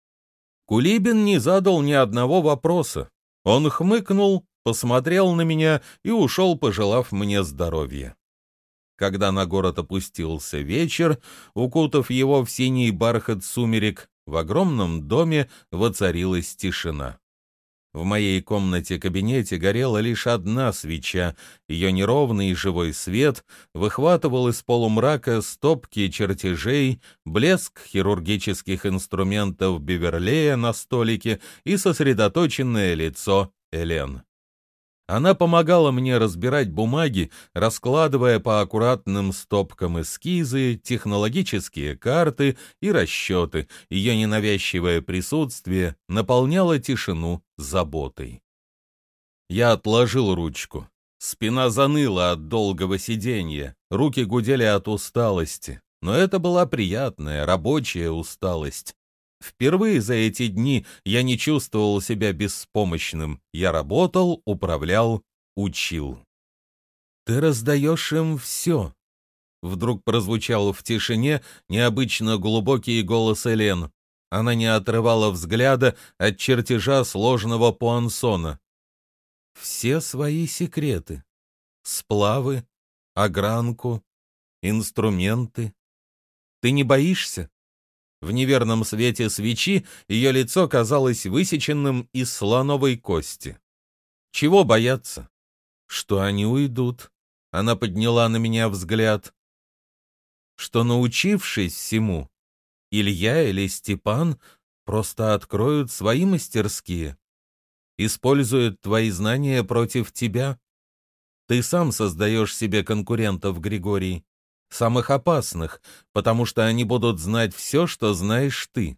Кулибин не задал ни одного вопроса. Он хмыкнул, посмотрел на меня и ушел, пожелав мне здоровья. Когда на город опустился вечер, укутав его в синий бархат сумерек, в огромном доме воцарилась тишина. В моей комнате-кабинете горела лишь одна свеча, ее неровный живой свет выхватывал из полумрака стопки чертежей, блеск хирургических инструментов Беверлея на столике и сосредоточенное лицо Элен. Она помогала мне разбирать бумаги, раскладывая по аккуратным стопкам эскизы, технологические карты и расчеты. Ее ненавязчивое присутствие наполняло тишину заботой. Я отложил ручку. Спина заныла от долгого сиденья, руки гудели от усталости. Но это была приятная, рабочая усталость. Впервые за эти дни я не чувствовал себя беспомощным. Я работал, управлял, учил. «Ты раздаешь им все», — вдруг прозвучал в тишине необычно глубокий голос Элен. Она не отрывала взгляда от чертежа сложного пуансона. «Все свои секреты. Сплавы, огранку, инструменты. Ты не боишься?» В неверном свете свечи ее лицо казалось высеченным из слоновой кости. «Чего бояться?» «Что они уйдут?» Она подняла на меня взгляд. «Что, научившись всему, Илья или Степан просто откроют свои мастерские, используют твои знания против тебя? Ты сам создаешь себе конкурентов, Григорий. Самых опасных, потому что они будут знать все, что знаешь ты».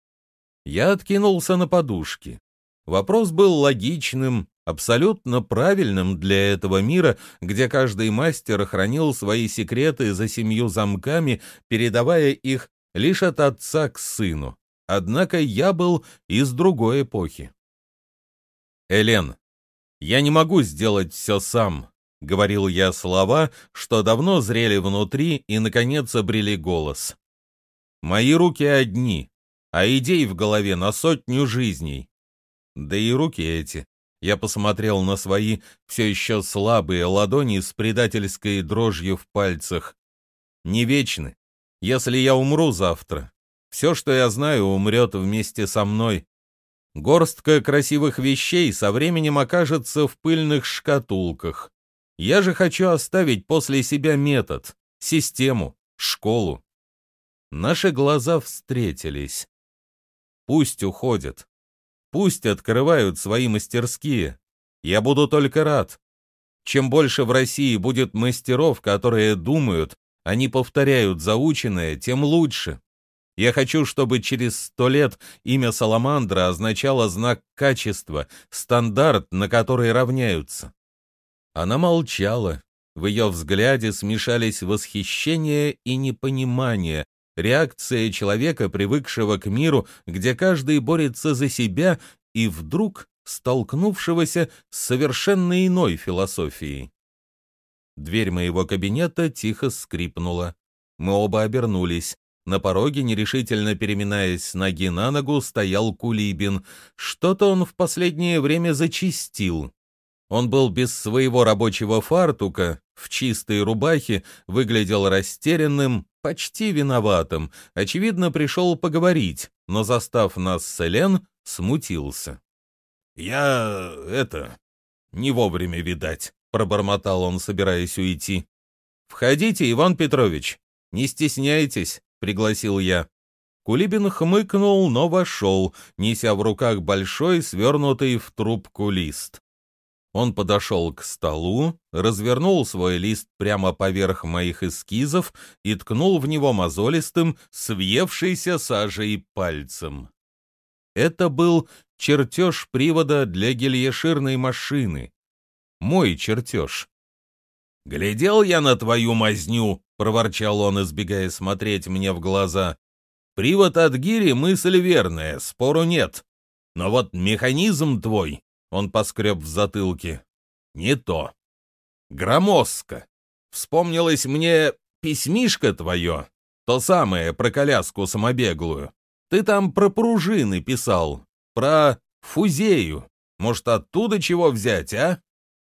Я откинулся на подушки. Вопрос был логичным, абсолютно правильным для этого мира, где каждый мастер хранил свои секреты за семью замками, передавая их лишь от отца к сыну. Однако я был из другой эпохи. «Элен, я не могу сделать все сам», — говорил я слова, что давно зрели внутри и, наконец, обрели голос. «Мои руки одни, а идей в голове на сотню жизней. Да и руки эти». Я посмотрел на свои все еще слабые ладони с предательской дрожью в пальцах. «Не вечны. Если я умру завтра, все, что я знаю, умрет вместе со мной. Горстка красивых вещей со временем окажется в пыльных шкатулках. Я же хочу оставить после себя метод, систему, школу». Наши глаза встретились. Пусть уходят. Пусть открывают свои мастерские. Я буду только рад. Чем больше в России будет мастеров, которые думают, они повторяют заученное, тем лучше. Я хочу, чтобы через сто лет имя Саламандра означало знак качества, стандарт, на который равняются. Она молчала. В ее взгляде смешались восхищение и непонимание, реакция человека, привыкшего к миру, где каждый борется за себя, и вдруг столкнувшегося с совершенно иной философией. Дверь моего кабинета тихо скрипнула. Мы оба обернулись. На пороге, нерешительно переминаясь с ноги на ногу, стоял Кулибин. Что-то он в последнее время зачастил. Он был без своего рабочего фартука, в чистой рубахе, выглядел растерянным, почти виноватым. Очевидно, пришел поговорить, но, застав нас с Элен, смутился. «Я... это... не вовремя, видать», — пробормотал он, собираясь уйти. «Входите, Иван Петрович, не стесняйтесь», — пригласил я. Кулибин хмыкнул, но вошел, неся в руках большой, свернутый в трубку лист. Он подошел к столу, развернул свой лист прямо поверх моих эскизов и ткнул в него мозолистым, свъевшейся сажей пальцем. Это был чертеж привода для гильеширной машины. Мой чертеж. «Глядел я на твою мазню», — проворчал он, избегая смотреть мне в глаза. «Привод от гири — мысль верная, спору нет. Но вот механизм твой...» Он поскреб в затылке. «Не то. Громоздко. Вспомнилось мне письмишко твое, то самое про коляску самобеглую. Ты там про пружины писал, про фузею. Может, оттуда чего взять, а?»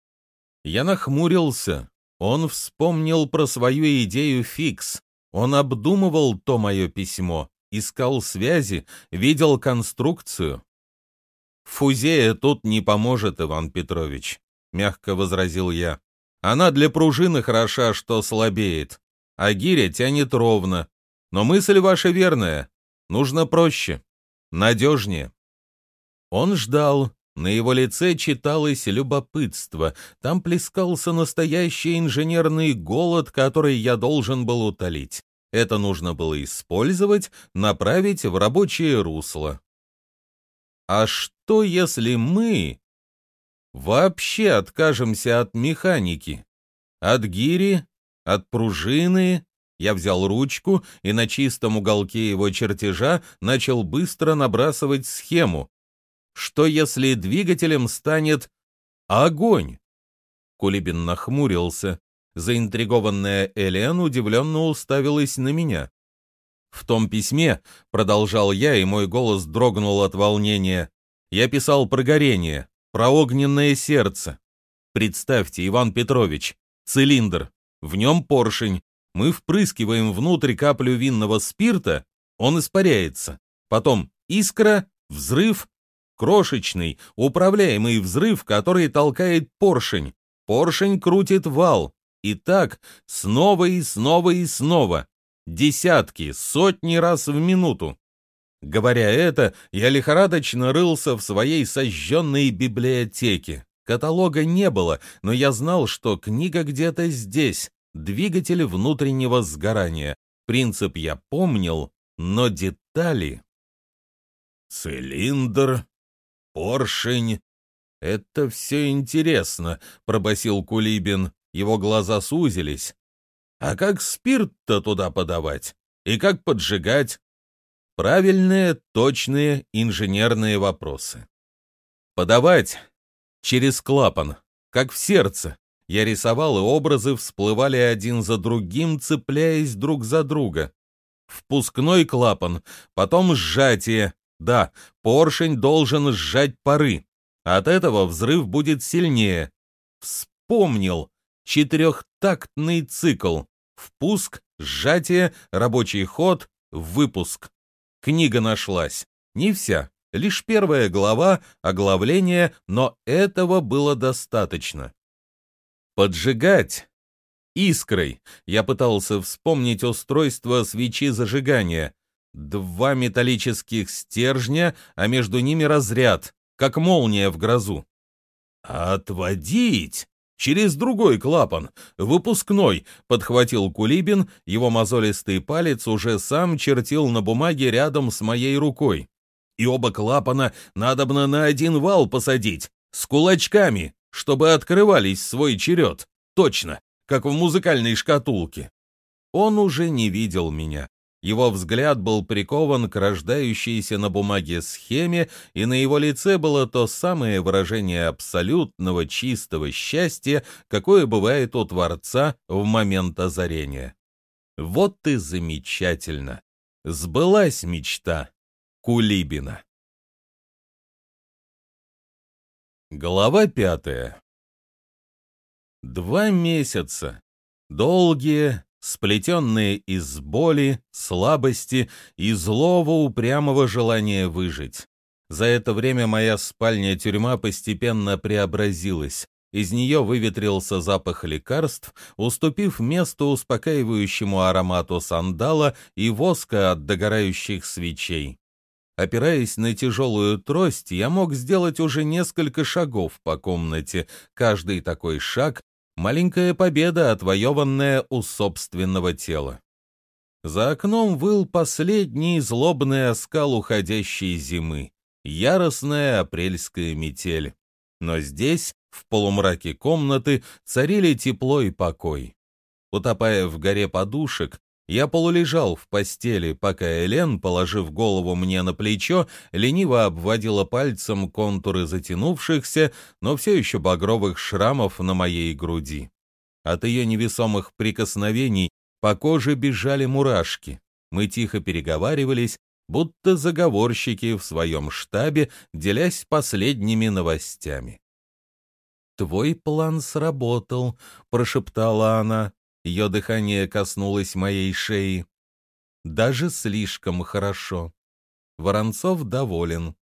Я нахмурился. Он вспомнил про свою идею фикс. Он обдумывал то мое письмо, искал связи, видел конструкцию. «Фузея тут не поможет, Иван Петрович», — мягко возразил я. «Она для пружины хороша, что слабеет, а гиря тянет ровно. Но мысль ваша верная. Нужно проще, надежнее». Он ждал. На его лице читалось любопытство. Там плескался настоящий инженерный голод, который я должен был утолить. Это нужно было использовать, направить в рабочее русло. А что, если мы вообще откажемся от механики? От гири, от пружины? Я взял ручку и на чистом уголке его чертежа начал быстро набрасывать схему. Что, если двигателем станет огонь? Кулибин нахмурился. Заинтригованная Элен удивленно уставилась на меня. В том письме, продолжал я, и мой голос дрогнул от волнения, я писал про горение, про огненное сердце. Представьте, Иван Петрович, цилиндр, в нем поршень, мы впрыскиваем внутрь каплю винного спирта, он испаряется. Потом искра, взрыв, крошечный, управляемый взрыв, который толкает поршень. Поршень крутит вал. И так снова и снова и снова. Десятки, сотни раз в минуту. Говоря это, я лихорадочно рылся в своей сожженной библиотеке. Каталога не было, но я знал, что книга где-то здесь. Двигатель внутреннего сгорания. Принцип я помнил, но детали... Цилиндр, поршень. Это все интересно, пробасил Кулибин. Его глаза сузились. А как спирт-то туда подавать? И как поджигать? Правильные, точные инженерные вопросы. Подавать через клапан, как в сердце. Я рисовал, и образы всплывали один за другим, цепляясь друг за друга. Впускной клапан, потом сжатие. Да, поршень должен сжать пары. От этого взрыв будет сильнее. Вспомнил. Четырехтактный цикл. Впуск, сжатие, рабочий ход, выпуск. Книга нашлась. Не вся, лишь первая глава, оглавление, но этого было достаточно. Поджигать. Искрой. Я пытался вспомнить устройство свечи зажигания. Два металлических стержня, а между ними разряд, как молния в грозу. «Отводить! Через другой клапан, выпускной», — подхватил Кулибин, его мозолистый палец уже сам чертил на бумаге рядом с моей рукой. «И оба клапана надобно на один вал посадить, с кулачками, чтобы открывались в свой черед, точно, как в музыкальной шкатулке». Он уже не видел меня. Его взгляд был прикован к рождающейся на бумаге схеме, и на его лице было то самое выражение абсолютного чистого счастья, какое бывает у Творца в момент озарения. Вот и замечательно. Сбылась мечта Кулибина. Глава пятая. Два месяца. Долгие, сплетенные из боли, слабости и злого упрямого желания выжить. За это время моя спальня-тюрьма постепенно преобразилась. Из нее выветрился запах лекарств, уступив место успокаивающему аромату сандала и воска от догорающих свечей. Опираясь на тяжелую трость, я мог сделать уже несколько шагов по комнате. Каждый такой шаг маленькая победа, отвоеванная у собственного тела. За окном выл последний злобный оскал уходящей зимы, яростная апрельская метель. Но здесь, в полумраке комнаты, царили тепло и покой. Утопая в горе подушек, я полулежал в постели, пока Элен, положив голову мне на плечо, лениво обводила пальцем контуры затянувшихся, но все еще багровых шрамов на моей груди. От ее невесомых прикосновений по коже бежали мурашки. Мы тихо переговаривались, будто заговорщики в своем штабе, делясь последними новостями. «Твой план сработал», — прошептала она. Ее дыхание коснулось моей шеи. Даже слишком хорошо. Воронцов доволен.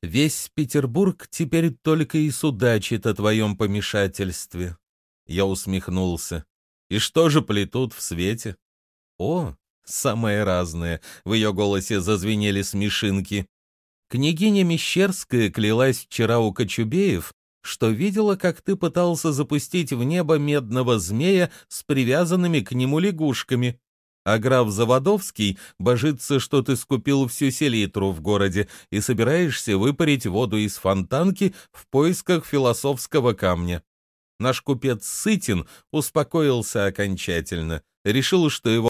Весь Петербург теперь только и судачит о твоем помешательстве. Я усмехнулся. И что же плетут в свете? О, самое разное. В ее голосе зазвенели смешинки. Княгиня Мещерская клялась вчера у Кочубеев, что видела, как ты пытался запустить в небо медного змея с привязанными к нему лягушками. А граф Заводовский божится, что ты скупил всю селитру в городе и собираешься выпарить воду из фонтанки в поисках философского камня. Наш купец Сытин успокоился окончательно, решил, что его